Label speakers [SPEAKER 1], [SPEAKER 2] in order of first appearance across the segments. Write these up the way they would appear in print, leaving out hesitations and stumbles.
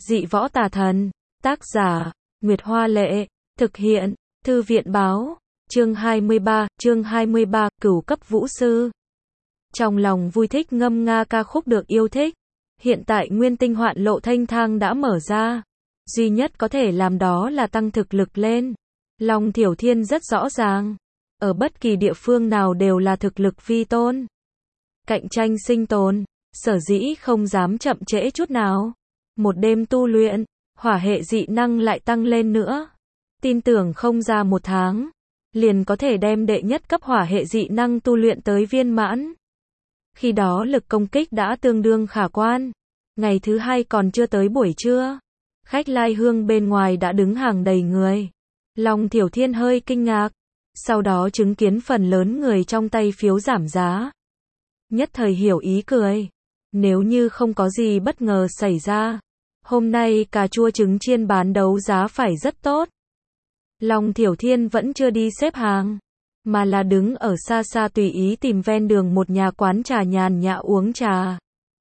[SPEAKER 1] Dị võ tà thần. Tác giả, Nguyệt Hoa Lệ. Thực hiện, Thư viện Báo. Chương 23, Cửu cấp vũ sư. Trong lòng vui thích ngâm nga ca khúc được yêu thích. Hiện tại nguyên tinh hoạn lộ thanh thang đã mở ra. Duy nhất có thể làm đó là tăng thực lực lên. Long Thiểu Thiên rất rõ ràng. Ở bất kỳ địa phương nào đều là thực lực vi tôn. Cạnh tranh sinh tồn. Sở dĩ không dám chậm trễ chút nào. Một đêm tu luyện, hỏa hệ dị năng lại tăng lên nữa. Tin tưởng không ra một tháng, liền có thể đem đệ nhất cấp hỏa hệ dị năng tu luyện tới viên mãn. Khi đó lực công kích đã tương đương khả quan. Ngày thứ hai còn chưa tới buổi trưa, khách lai hương bên ngoài đã đứng hàng đầy người. Long Thiểu Thiên hơi kinh ngạc, sau đó chứng kiến phần lớn người trong tay phiếu giảm giá. Nhất thời hiểu ý cười. Nếu như không có gì bất ngờ xảy ra, hôm nay cà chua trứng chiên bán đấu giá phải rất tốt. Long Thiểu Thiên vẫn chưa đi xếp hàng, mà là đứng ở xa xa tùy ý tìm ven đường một nhà quán trà nhàn nhã uống trà.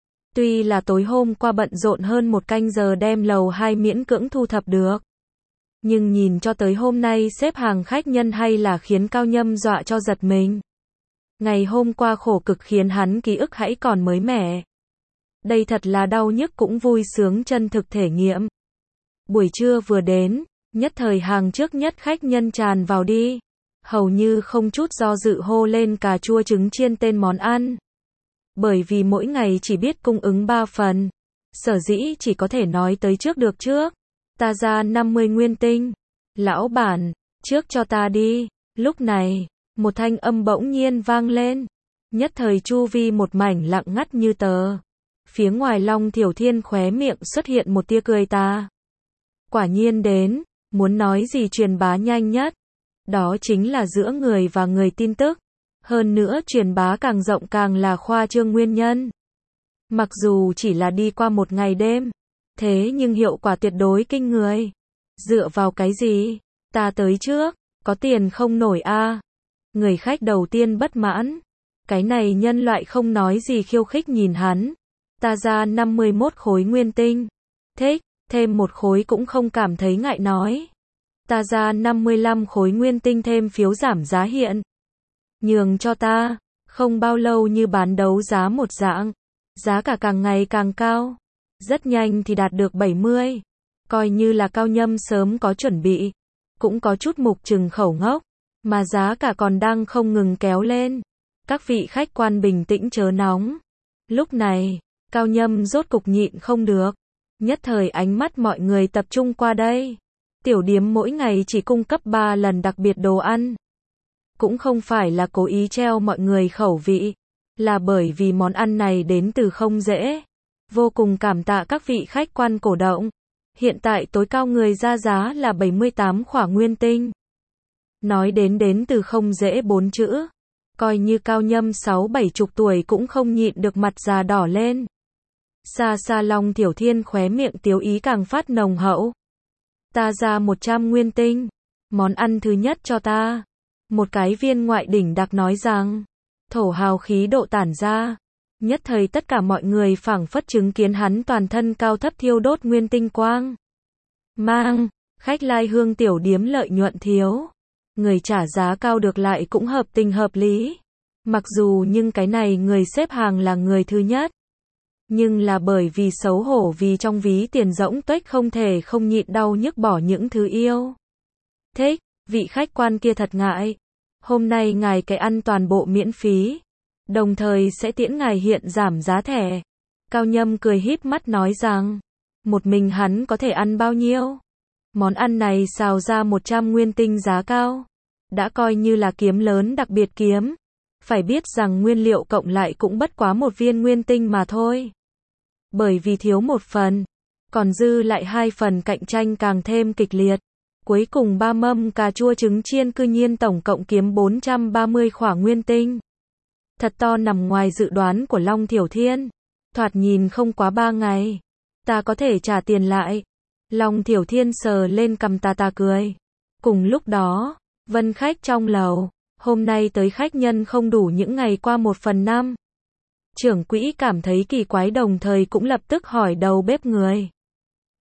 [SPEAKER 1] Tuy là tối hôm qua bận rộn hơn một canh giờ đem lầu 2 miễn cưỡng thu thập được, nhưng nhìn cho tới hôm nay xếp hàng khách nhân hay là khiến Cao Nhâm dọa cho giật mình. Ngày hôm qua khổ cực khiến hắn ký ức hãy còn mới mẻ. Đây thật là đau nhức cũng vui sướng chân thực thể nghiệm. Buổi trưa vừa đến, nhất thời hàng trước nhất khách nhân tràn vào đi. Hầu như không chút do dự hô lên cà chua trứng chiên tên món ăn. Bởi vì mỗi ngày chỉ biết cung ứng 3 phần. Sở dĩ chỉ có thể nói tới trước được trước. Ta ra 50 nguyên tinh. Lão bản, trước cho ta đi. Lúc này, một thanh âm bỗng nhiên vang lên. Nhất thời chu vi một mảnh lặng ngắt như tờ. Phía ngoài Long Thiểu Thiên khóe miệng xuất hiện một tia cười ta. Quả nhiên đến, muốn nói gì truyền bá nhanh nhất. Đó chính là giữa người và người tin tức. Hơn nữa truyền bá càng rộng càng là khoa trương nguyên nhân. Mặc dù chỉ là đi qua một ngày đêm, thế nhưng hiệu quả tuyệt đối kinh người. Dựa vào cái gì? Ta tới trước, có tiền không nổi a. Người khách đầu tiên bất mãn. Cái này nhân loại không nói gì khiêu khích nhìn hắn. Ta ra 51 khối nguyên tinh. Thích, thêm một khối cũng không cảm thấy ngại nói. Ta ra 55 khối nguyên tinh thêm phiếu giảm giá hiện. Nhường cho ta, không bao lâu như bán đấu giá một dạng. Giá cả càng ngày càng cao. Rất nhanh thì đạt được 70. Coi như là Cao Nhâm sớm có chuẩn bị. Cũng có chút mục trừng khẩu ngốc. Mà giá cả còn đang không ngừng kéo lên. Các vị khách quan bình tĩnh chớ nóng. Lúc này, Cao Nhâm rốt cục nhịn không được. Nhất thời ánh mắt mọi người tập trung qua đây. Tiểu điếm mỗi ngày chỉ cung cấp 3 lần đặc biệt đồ ăn. Cũng không phải là cố ý treo mọi người khẩu vị. Là bởi vì món ăn này đến từ không dễ. Vô cùng cảm tạ các vị khách quan cổ động. Hiện tại tối cao người ra giá là 78 khỏa nguyên tinh. Nói đến từ không dễ 4 chữ. Coi như Cao Nhâm 6-70 tuổi cũng không nhịn được mặt già đỏ lên. Xa xa Long Thiểu Thiên khóe miệng tiếu ý càng phát nồng hậu. Ta ra 100 nguyên tinh. Món ăn thứ nhất cho ta. Một cái viên ngoại đỉnh đặc nói rằng. Thổ hào khí độ tản ra. Nhất thời tất cả mọi người phảng phất chứng kiến hắn toàn thân cao thấp thiêu đốt nguyên tinh quang. Mang, khách lai hương tiểu điếm lợi nhuận thiếu. Người trả giá cao được lại cũng hợp tình hợp lý. Mặc dù nhưng cái này người xếp hàng là người thứ nhất. Nhưng là bởi vì xấu hổ vì trong ví tiền rỗng tuếch không thể không nhịn đau nhức bỏ những thứ yêu. Thích, vị khách quan kia thật ngại. Hôm nay ngài cái ăn toàn bộ miễn phí. Đồng thời sẽ tiễn ngài hiện giảm giá thẻ. Cao Nhâm cười híp mắt nói rằng. Một mình hắn có thể ăn bao nhiêu? Món ăn này xào ra 100 nguyên tinh giá cao. Đã coi như là kiếm lớn đặc biệt kiếm. Phải biết rằng nguyên liệu cộng lại cũng bất quá một viên nguyên tinh mà thôi. Bởi vì thiếu một phần, còn dư lại 2 phần cạnh tranh càng thêm kịch liệt. Cuối cùng 3 mâm cà chua trứng chiên cư nhiên tổng cộng kiếm 430 khỏa nguyên tinh. Thật to nằm ngoài dự đoán của Long Thiểu Thiên. Thoạt nhìn không quá 3 ngày. Ta có thể trả tiền lại. Long Thiểu Thiên sờ lên cằm ta cười. Cùng lúc đó, vân khách trong lầu. Hôm nay tới khách nhân không đủ những ngày qua 1/5. Trưởng quỹ cảm thấy kỳ quái đồng thời cũng lập tức hỏi đầu bếp người.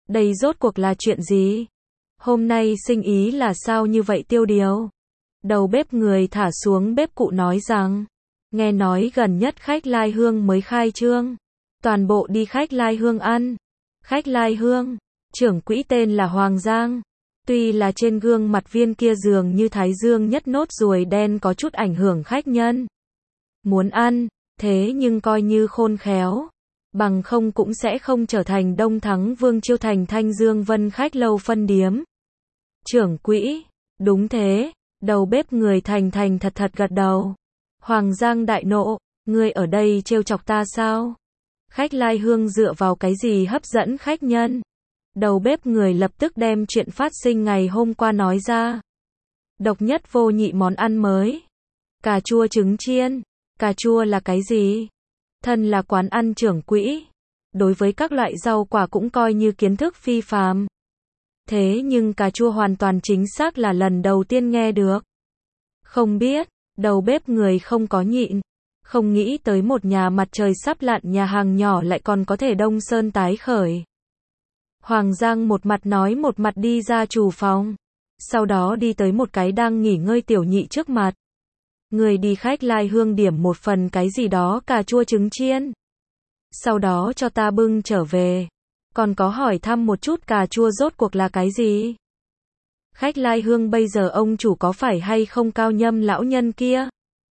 [SPEAKER 1] Đây rốt cuộc là chuyện gì? Hôm nay sinh ý là sao như vậy Tiêu Điều? Đầu bếp người thả xuống bếp cụ nói rằng, nghe nói gần nhất Khách Lai Hương mới khai trương. Toàn bộ đi Khách Lai Hương ăn. Khách Lai Hương, trưởng quỹ tên là Hoàng Giang. Tuy là trên gương mặt viên kia dường như thái dương nhất nốt ruồi đen có chút ảnh hưởng khách nhân. Muốn ăn, thế nhưng coi như khôn khéo. Bằng không cũng sẽ không trở thành Đông Thắng Vương Chiêu thành Thanh Dương Vân khách lâu phân điếm. Trưởng quỹ, đúng thế, đầu bếp người thành thành thật thật gật đầu. Hoàng Giang đại nộ, ngươi ở đây trêu chọc ta sao? Khách Lai Hương dựa vào cái gì hấp dẫn khách nhân? Đầu bếp người lập tức đem chuyện phát sinh ngày hôm qua nói ra. Độc nhất vô nhị món ăn mới. Cà chua trứng chiên. Cà chua là cái gì? Thân là quán ăn trưởng quỹ. Đối với các loại rau quả cũng coi như kiến thức phi phàm. Thế nhưng cà chua hoàn toàn chính xác là lần đầu tiên nghe được. Không biết, đầu bếp người không có nhịn. Không nghĩ tới một nhà mặt trời sắp lặn nhà hàng nhỏ lại còn có thể đông sơn tái khởi. Hoàng Giang một mặt nói một mặt đi ra chủ phòng. Sau đó đi tới một cái đang nghỉ ngơi tiểu nhị trước mặt. Người đi Khách Lai Hương điểm một phần cái gì đó cà chua trứng chiên. Sau đó cho ta bưng trở về. Còn có hỏi thăm một chút cà chua rốt cuộc là cái gì? Khách Lai Hương bây giờ ông chủ có phải hay không Cao Nhâm lão nhân kia?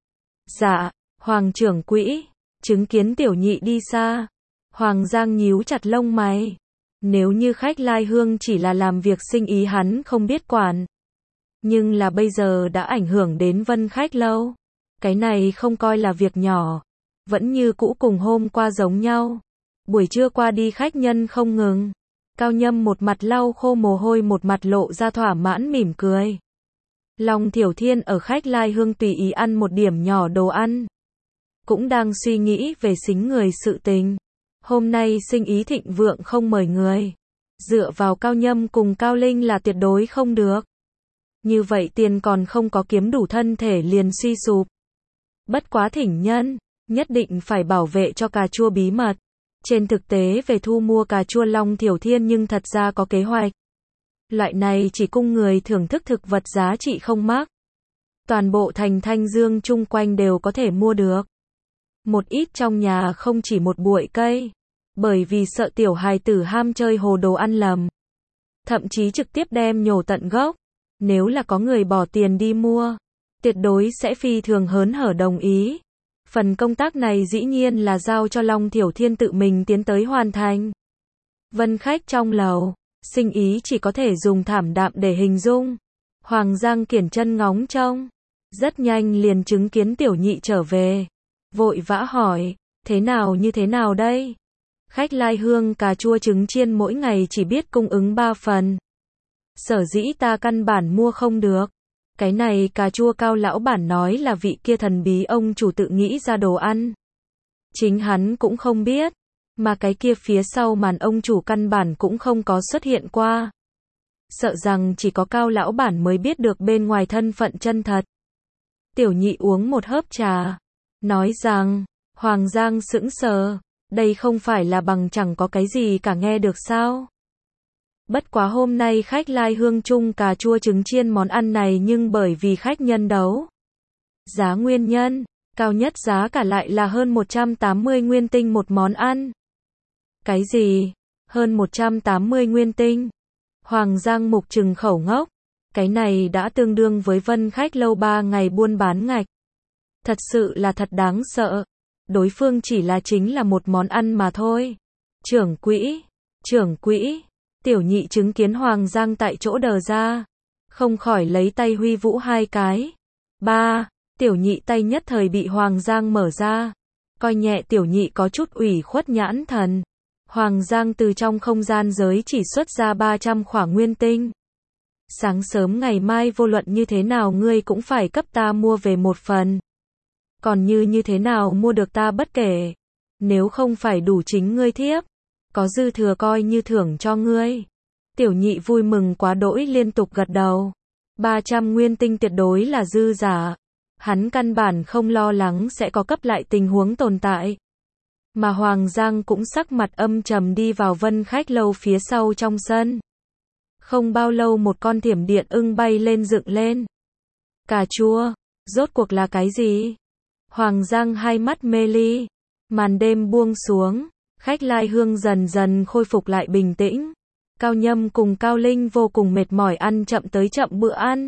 [SPEAKER 1] Dạ, Hoàng trưởng quỹ. Chứng kiến tiểu nhị đi xa. Hoàng Giang nhíu chặt lông mày. Nếu như Khách Lai Hương chỉ là làm việc sinh ý hắn không biết quản. Nhưng là bây giờ đã ảnh hưởng đến Vân khách lâu. Cái này không coi là việc nhỏ. Vẫn như cũ cùng hôm qua giống nhau. Buổi trưa qua đi khách nhân không ngừng. Cao Nhâm một mặt lau khô mồ hôi một mặt lộ ra thỏa mãn mỉm cười. Long Thiểu Thiên ở Khách Lai Hương tùy ý ăn một điểm nhỏ đồ ăn. Cũng đang suy nghĩ về xính người sự tình. Hôm nay sinh ý thịnh vượng không mời người. Dựa vào Cao Nhâm cùng Cao Linh là tuyệt đối không được. Như vậy tiền còn không có kiếm đủ thân thể liền suy sụp. Bất quá thỉnh nhân, nhất định phải bảo vệ cho cà chua bí mật. Trên thực tế về thu mua cà chua Long Thiểu Thiên nhưng thật ra có kế hoạch. Loại này chỉ cung người thưởng thức thực vật giá trị không mắc. Toàn bộ thành Thanh Dương chung quanh đều có thể mua được. Một ít trong nhà không chỉ một bụi cây. Bởi vì sợ tiểu hài tử ham chơi hồ đồ ăn lầm. Thậm chí trực tiếp đem nhổ tận gốc. Nếu là có người bỏ tiền đi mua, tuyệt đối sẽ phi thường hớn hở đồng ý. Phần công tác này dĩ nhiên là giao cho Long Thiểu Thiên tự mình tiến tới hoàn thành. Vân khách trong lầu, sinh ý chỉ có thể dùng thảm đạm để hình dung. Hoàng Giang kiển chân ngóng trông. Rất nhanh liền chứng kiến tiểu nhị trở về. Vội vã hỏi, thế nào như thế nào đây? Khách Lai Hương cà chua trứng chiên mỗi ngày chỉ biết cung ứng 3 phần. Sở dĩ ta căn bản mua không được. Cái này cà chua Cao lão bản nói là vị kia thần bí ông chủ tự nghĩ ra đồ ăn. Chính hắn cũng không biết. Mà cái kia phía sau màn ông chủ căn bản cũng không có xuất hiện qua. Sợ rằng chỉ có Cao lão bản mới biết được bên ngoài thân phận chân thật. Tiểu nhị uống một hớp trà. Nói rằng, Hoàng Giang sững sờ. Đây không phải là bằng chẳng có cái gì cả nghe được sao? Bất quá hôm nay Khách Lai Hương chung cà chua trứng chiên món ăn này nhưng bởi vì khách nhân đấu. Giá nguyên nhân, cao nhất giá cả lại là hơn 180 nguyên tinh một món ăn. Cái gì? Hơn 180 nguyên tinh? Hoàng Giang mục trừng khẩu ngốc. Cái này đã tương đương với Vân khách lâu 3 ngày buôn bán ngạch. Thật sự là thật đáng sợ. Đối phương chỉ là chính là một món ăn mà thôi. Trưởng quỹ. Tiểu nhị chứng kiến Hoàng Giang tại chỗ đờ ra. Không khỏi lấy tay huy vũ 2 cái. Tiểu nhị tay nhất thời bị Hoàng Giang mở ra. Coi nhẹ tiểu nhị có chút ủy khuất nhãn thần. Hoàng Giang từ trong không gian giới chỉ xuất ra 300 khỏa nguyên tinh. Sáng sớm ngày mai vô luận như thế nào ngươi cũng phải cấp ta mua về một phần. Còn như thế nào mua được ta bất kể. Nếu không phải đủ chính ngươi thiếp. Có dư thừa coi như thưởng cho ngươi. Tiểu nhị vui mừng quá đỗi liên tục gật đầu. 300 nguyên tinh tuyệt đối là dư giả. Hắn căn bản không lo lắng sẽ có cấp lại tình huống tồn tại. Mà Hoàng Giang cũng sắc mặt âm trầm đi vào Vân Khách Lâu phía sau trong sân. Không bao lâu một con thiểm điện ưng bay lên dựng lên. Cà chua, rốt cuộc là cái gì? Hoàng Giang hai mắt mê ly. Màn đêm buông xuống, Khách Lai Hương dần dần khôi phục lại bình tĩnh. Cao Nhâm cùng Cao Linh vô cùng mệt mỏi ăn chậm tới chậm bữa ăn.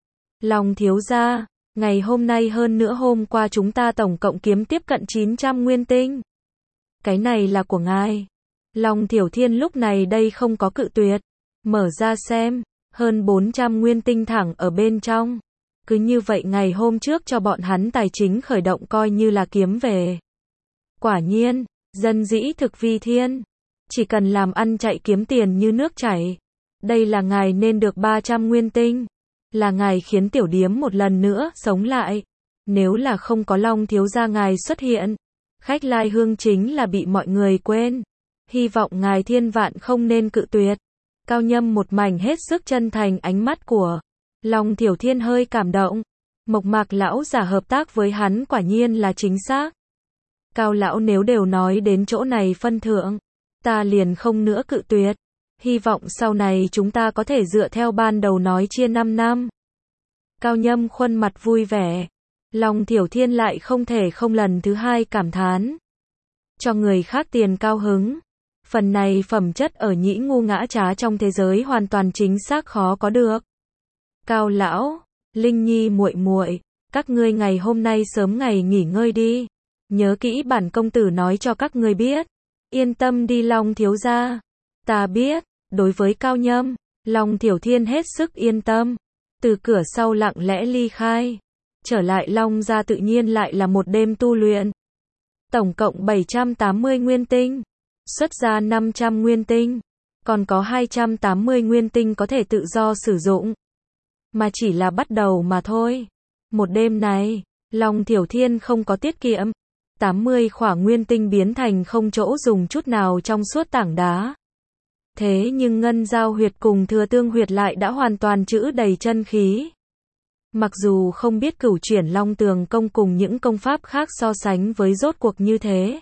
[SPEAKER 1] Long thiếu gia, ngày hôm nay hơn nữa hôm qua chúng ta tổng cộng kiếm tiếp cận 900 nguyên tinh. Cái này là của ngài. Long Tiểu Thiên lúc này đây không có cự tuyệt. Mở ra xem, hơn 400 nguyên tinh thẳng ở bên trong. Cứ như vậy ngày hôm trước cho bọn hắn tài chính khởi động coi như là kiếm về. Quả nhiên, dân dĩ thực vi thiên. Chỉ cần làm ăn chạy kiếm tiền như nước chảy. Đây là ngài nên được 300 nguyên tinh. Là ngài khiến tiểu điếm một lần nữa sống lại. Nếu là không có Long thiếu gia ngài xuất hiện, Khách Lai Hương chính là bị mọi người quên. Hy vọng ngài thiên vạn không nên cự tuyệt. Cao Nhâm một mảnh hết sức chân thành ánh mắt của Long Tiểu Thiên hơi cảm động. Mộc Mạc lão giả hợp tác với hắn quả nhiên là chính xác. Cao lão nếu đều nói đến chỗ này phân thượng, ta liền không nữa cự tuyệt. Hy vọng sau này chúng ta có thể dựa theo ban đầu nói chia 5 năm. Cao Nhâm khuôn mặt vui vẻ. Long Tiểu Thiên lại không thể không lần thứ hai cảm thán. Cho người khác tiền cao hứng. Phần này phẩm chất ở nhĩ ngu ngã trá trong thế giới hoàn toàn chính xác khó có được. Cao lão, Linh Nhi muội muội, các ngươi ngày hôm nay sớm ngày nghỉ ngơi đi. Nhớ kỹ bản công tử nói cho các ngươi biết. Yên tâm đi Long thiếu gia. Ta biết, đối với Cao Nhâm, Long Tiểu Thiên hết sức yên tâm. Từ cửa sau lặng lẽ ly khai. Trở lại Long gia tự nhiên lại là một đêm tu luyện. Tổng cộng 780 nguyên tinh. Xuất ra 500 nguyên tinh. Còn có 280 nguyên tinh có thể tự do sử dụng. Mà chỉ là bắt đầu mà thôi. Một đêm này, Long Tiểu Thiên không có tiết kiệm. 80 khỏa nguyên tinh biến thành không chỗ dùng chút nào trong suốt tảng đá. Thế nhưng ngân giao huyệt cùng thừa tương huyệt lại đã hoàn toàn trữ đầy chân khí. Mặc dù không biết cửu chuyển long tường công cùng những công pháp khác so sánh với rốt cuộc như thế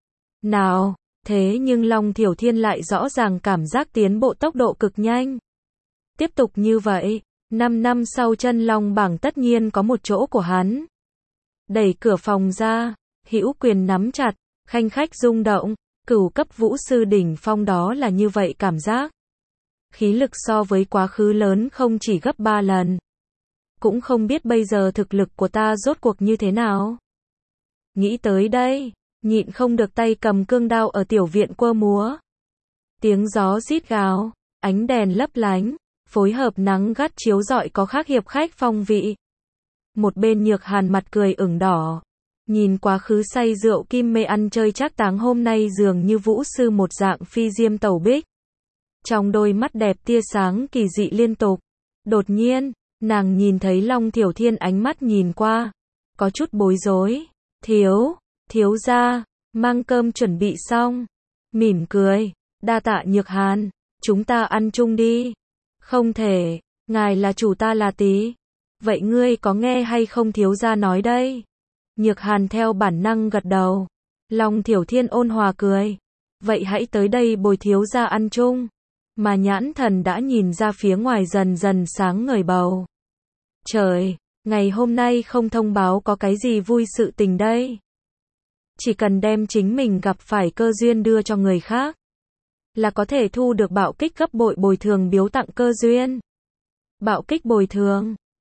[SPEAKER 1] nào, thế nhưng Long Tiểu Thiên lại rõ ràng cảm giác tiến bộ tốc độ cực nhanh. Tiếp tục như vậy, 5 năm sau chân long bảng tất nhiên có một chỗ của hắn. Đẩy cửa phòng ra, hữu quyền nắm chặt, khanh khách rung động, cửu cấp vũ sư đỉnh phong đó là như vậy cảm giác. Khí lực so với quá khứ lớn không chỉ gấp 3 lần. Cũng không biết bây giờ thực lực của ta rốt cuộc như thế nào. Nghĩ tới đây, nhịn không được tay cầm cương đao ở tiểu viện quơ múa. Tiếng gió rít gào, ánh đèn lấp lánh, phối hợp nắng gắt chiếu rọi có khác hiệp khách phong vị. Một bên Nhược Hàn mặt cười ửng đỏ. Nhìn quá khứ say rượu kim mê ăn chơi trác táng hôm nay dường như vũ sư một dạng phi diêm tẩu bích. Trong đôi mắt đẹp tia sáng kỳ dị liên tục. Đột nhiên, nàng nhìn thấy Long Tiểu Thiên ánh mắt nhìn qua. Có chút bối rối. Thiếu gia, mang cơm chuẩn bị xong. Mỉm cười, đa tạ Nhược Hàn, chúng ta ăn chung đi. Không thể, ngài là chủ ta là tí. Vậy ngươi có nghe hay không thiếu gia nói đây? Nhược Hàn theo bản năng gật đầu. Long Tiểu Thiên ôn hòa cười. Vậy hãy tới đây bồi thiếu gia ăn chung. Mà nhãn thần đã nhìn ra phía ngoài dần dần sáng ngời bầu. Trời, ngày hôm nay không thông báo có cái gì vui sự tình đây. Chỉ cần đem chính mình gặp phải cơ duyên đưa cho người khác, là có thể thu được bạo kích gấp bội bồi thường biếu tặng cơ duyên. Bạo kích bồi thường.